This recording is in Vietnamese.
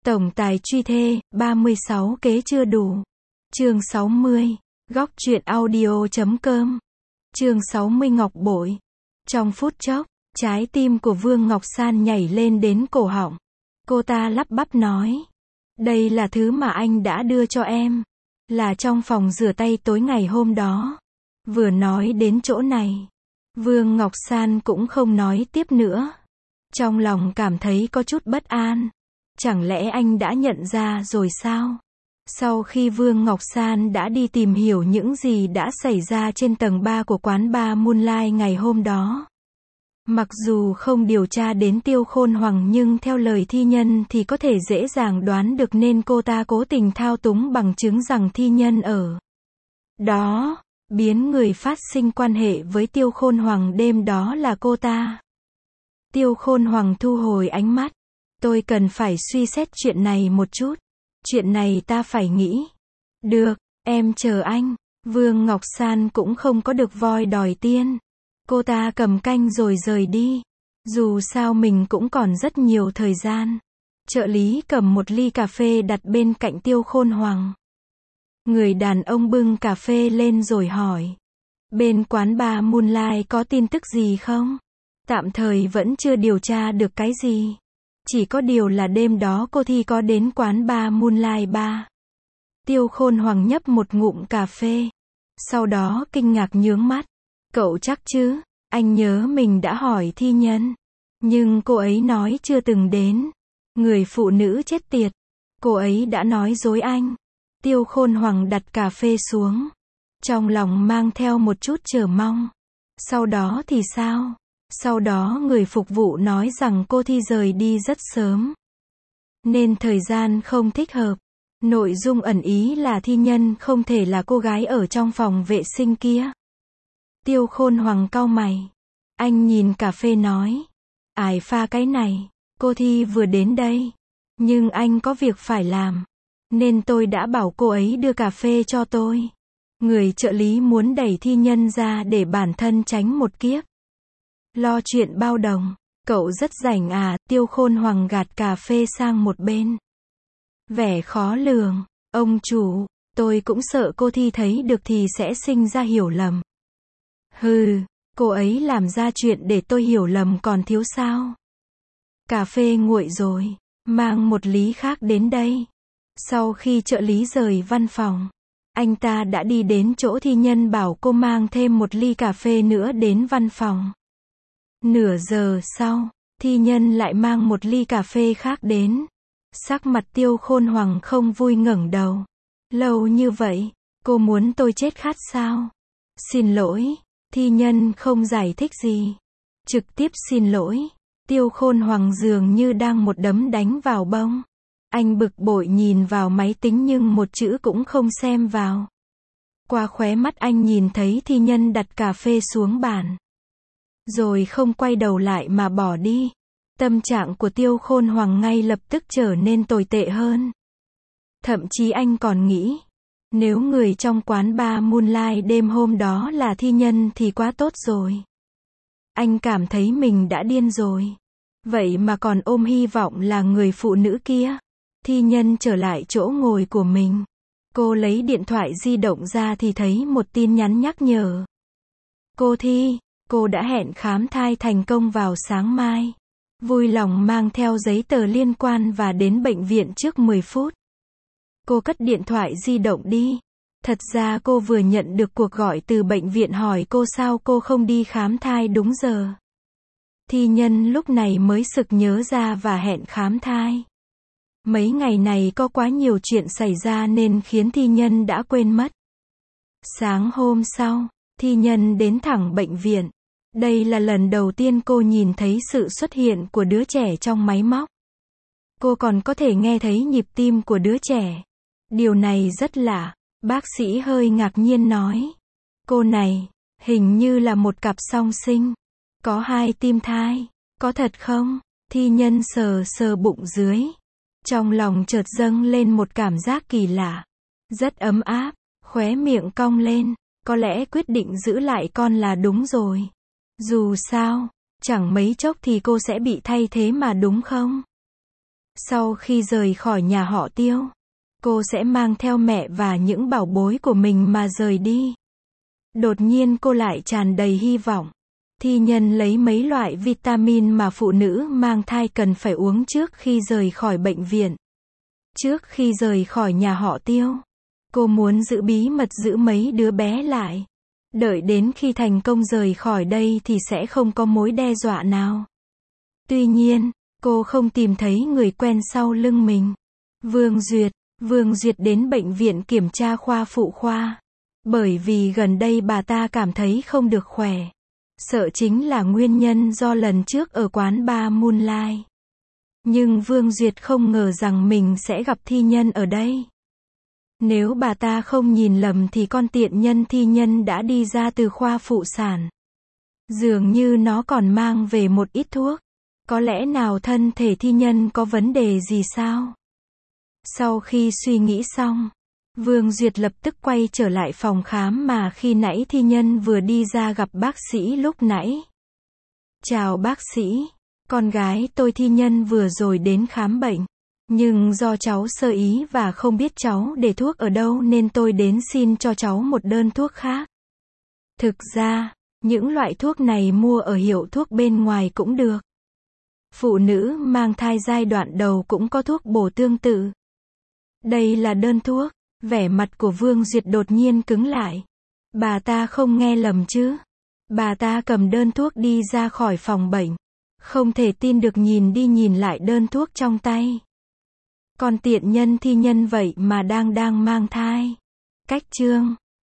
Tổng tài truy thê, 36 kế chưa đủ. Chương 60. Góc truyện audio.com. Chương 60 Ngọc bội. Trong phút chốc, trái tim của Vương Ngọc San nhảy lên đến cổ họng. Cô ta lắp bắp nói. Đây là thứ mà anh đã đưa cho em. Là trong phòng rửa tay tối ngày hôm đó. Vừa nói đến chỗ này, Vương Ngọc San cũng không nói tiếp nữa. Trong lòng cảm thấy có chút bất an. Chẳng lẽ anh đã nhận ra rồi sao? Sau khi Vương Ngọc San đã đi tìm hiểu những gì đã xảy ra trên tầng 3 của quán bar Moonlight ngày hôm đó. Mặc dù không điều tra đến Tiêu Khôn Hoàng nhưng theo lời thi nhân thì có thể dễ dàng đoán được nên cô ta cố tình thao túng bằng chứng rằng thi nhân ở đó, biến người phát sinh quan hệ với Tiêu Khôn Hoàng đêm đó là cô ta. Tiêu Khôn Hoàng thu hồi ánh mắt. Tôi cần phải suy xét chuyện này một chút. Chuyện này ta phải nghĩ. Được, em chờ anh. Vương Ngọc San cũng không có được voi đòi tiên. Cô ta cầm canh rồi rời đi. Dù sao mình cũng còn rất nhiều thời gian. Trợ lý cầm một ly cà phê đặt bên cạnh Tiêu Khôn Hoàng. Người đàn ông bưng cà phê lên rồi hỏi. Bên quán bar Moonlight có tin tức gì không? Tạm thời vẫn chưa điều tra được cái gì. Chỉ có điều là đêm đó cô Thi có đến quán bar Moonlight Bar. Tiêu Khôn Hoàng nhấp một ngụm cà phê. Sau đó kinh ngạc nhướng mắt. Cậu chắc chứ? Anh nhớ mình đã hỏi thi nhân. Nhưng cô ấy nói chưa từng đến. Người phụ nữ chết tiệt. Cô ấy đã nói dối anh. Tiêu Khôn Hoàng đặt cà phê xuống. Trong lòng mang theo một chút chờ mong. Sau đó thì sao? Sau đó người phục vụ nói rằng cô Thi rời đi rất sớm. Nên thời gian không thích hợp. Nội dung ẩn ý là thi nhân không thể là cô gái ở trong phòng vệ sinh kia. Tiêu Khôn Hoàng cau mày. Anh nhìn cà phê nói. Ai pha cái này? Cô Thi vừa đến đây. Nhưng anh có việc phải làm. Nên tôi đã bảo cô ấy đưa cà phê cho tôi. Người trợ lý muốn đẩy thi nhân ra để bản thân tránh một kiếp. Lo chuyện bao đồng. Cậu rất rảnh à? Tiêu Khôn Hoàng gạt cà phê sang một bên. Vẻ khó lường. Ông chủ, tôi cũng sợ cô Thi thấy được thì sẽ sinh ra hiểu lầm. Hừ, cô ấy làm ra chuyện để tôi hiểu lầm còn thiếu sao? Cà phê nguội rồi. Mang một ly khác đến đây. Sau khi trợ lý rời văn phòng, anh ta đã đi đến chỗ thi nhân bảo cô mang thêm một ly cà phê nữa đến văn phòng. Nửa giờ sau, thi nhân lại mang một ly cà phê khác đến. Sắc mặt Tiêu Khôn Hoàng không vui ngẩng đầu. Lâu như vậy, cô muốn tôi chết khát sao? Xin lỗi, thi nhân không giải thích gì. Trực tiếp xin lỗi. Tiêu Khôn Hoàng dường như đang một đấm đánh vào bông. Anh bực bội nhìn vào máy tính nhưng một chữ cũng không xem vào. Qua khóe mắt anh nhìn thấy thi nhân đặt cà phê xuống bàn. Rồi không quay đầu lại mà bỏ đi. Tâm trạng của Tiêu Khôn Hoàng ngay lập tức trở nên tồi tệ hơn. Thậm chí anh còn nghĩ, nếu người trong quán bar Moonlight đêm hôm đó là thi nhân thì quá tốt rồi. Anh cảm thấy mình đã điên rồi. Vậy mà còn ôm hy vọng là người phụ nữ kia. Thi nhân trở lại chỗ ngồi của mình. Cô lấy điện thoại di động ra thì thấy một tin nhắn nhắc nhở. Cô Thi, cô đã hẹn khám thai thành công vào sáng mai. Vui lòng mang theo giấy tờ liên quan và đến bệnh viện trước 10 phút. Cô cất điện thoại di động đi. Thật ra cô vừa nhận được cuộc gọi từ bệnh viện hỏi cô sao cô không đi khám thai đúng giờ. Thi nhân lúc này mới sực nhớ ra và hẹn khám thai. Mấy ngày này có quá nhiều chuyện xảy ra nên khiến thi nhân đã quên mất. Sáng hôm sau, thi nhân đến thẳng bệnh viện. Đây là lần đầu tiên cô nhìn thấy sự xuất hiện của đứa trẻ trong máy móc. Cô còn có thể nghe thấy nhịp tim của đứa trẻ. Điều này rất lạ. Bác sĩ hơi ngạc nhiên nói. Cô này, hình như là một cặp song sinh. Có 2 tim thai. Có thật không? Thi nhân sờ sờ bụng dưới. Trong lòng chợt dâng lên một cảm giác kỳ lạ. Rất ấm áp. Khóe miệng cong lên. Có lẽ quyết định giữ lại con là đúng rồi. Dù sao, chẳng mấy chốc thì cô sẽ bị thay thế mà đúng không? Sau khi rời khỏi nhà họ Tiêu, cô sẽ mang theo mẹ và những bảo bối của mình mà rời đi. Đột nhiên cô lại tràn đầy hy vọng. Thi nhân lấy mấy loại vitamin mà phụ nữ mang thai cần phải uống trước khi rời khỏi bệnh viện. Trước khi rời khỏi nhà họ Tiêu, cô muốn giữ bí mật giữ mấy đứa bé lại. Đợi đến khi thành công rời khỏi đây thì sẽ không có mối đe dọa nào. Tuy nhiên, cô không tìm thấy người quen sau lưng mình. Vương Duyệt đến bệnh viện kiểm tra khoa phụ khoa. Bởi vì gần đây bà ta cảm thấy không được khỏe. Sợ chính là nguyên nhân do lần trước ở quán bar Moonlight. Nhưng Vương Duyệt không ngờ rằng mình sẽ gặp thi nhân ở đây. Nếu bà ta không nhìn lầm thì con tiện nhân thi nhân đã đi ra từ khoa phụ sản. Dường như nó còn mang về một ít thuốc. Có lẽ nào thân thể thi nhân có vấn đề gì sao? Sau khi suy nghĩ xong, Vương Duyệt lập tức quay trở lại phòng khám mà khi nãy thi nhân vừa đi ra gặp bác sĩ lúc nãy. Chào bác sĩ, con gái tôi thi nhân vừa rồi đến khám bệnh. Nhưng do cháu sơ ý và không biết cháu để thuốc ở đâu nên tôi đến xin cho cháu một đơn thuốc khác. Thực ra, những loại thuốc này mua ở hiệu thuốc bên ngoài cũng được. Phụ nữ mang thai giai đoạn đầu cũng có thuốc bổ tương tự. Đây là đơn thuốc. Vẻ mặt của Vương Duyệt đột nhiên cứng lại. Bà ta không nghe lầm chứ? Bà ta cầm đơn thuốc đi ra khỏi phòng bệnh. Không thể tin được nhìn đi nhìn lại đơn thuốc trong tay. Con tiện nhân thi nhân vậy mà đang mang thai. Cách chương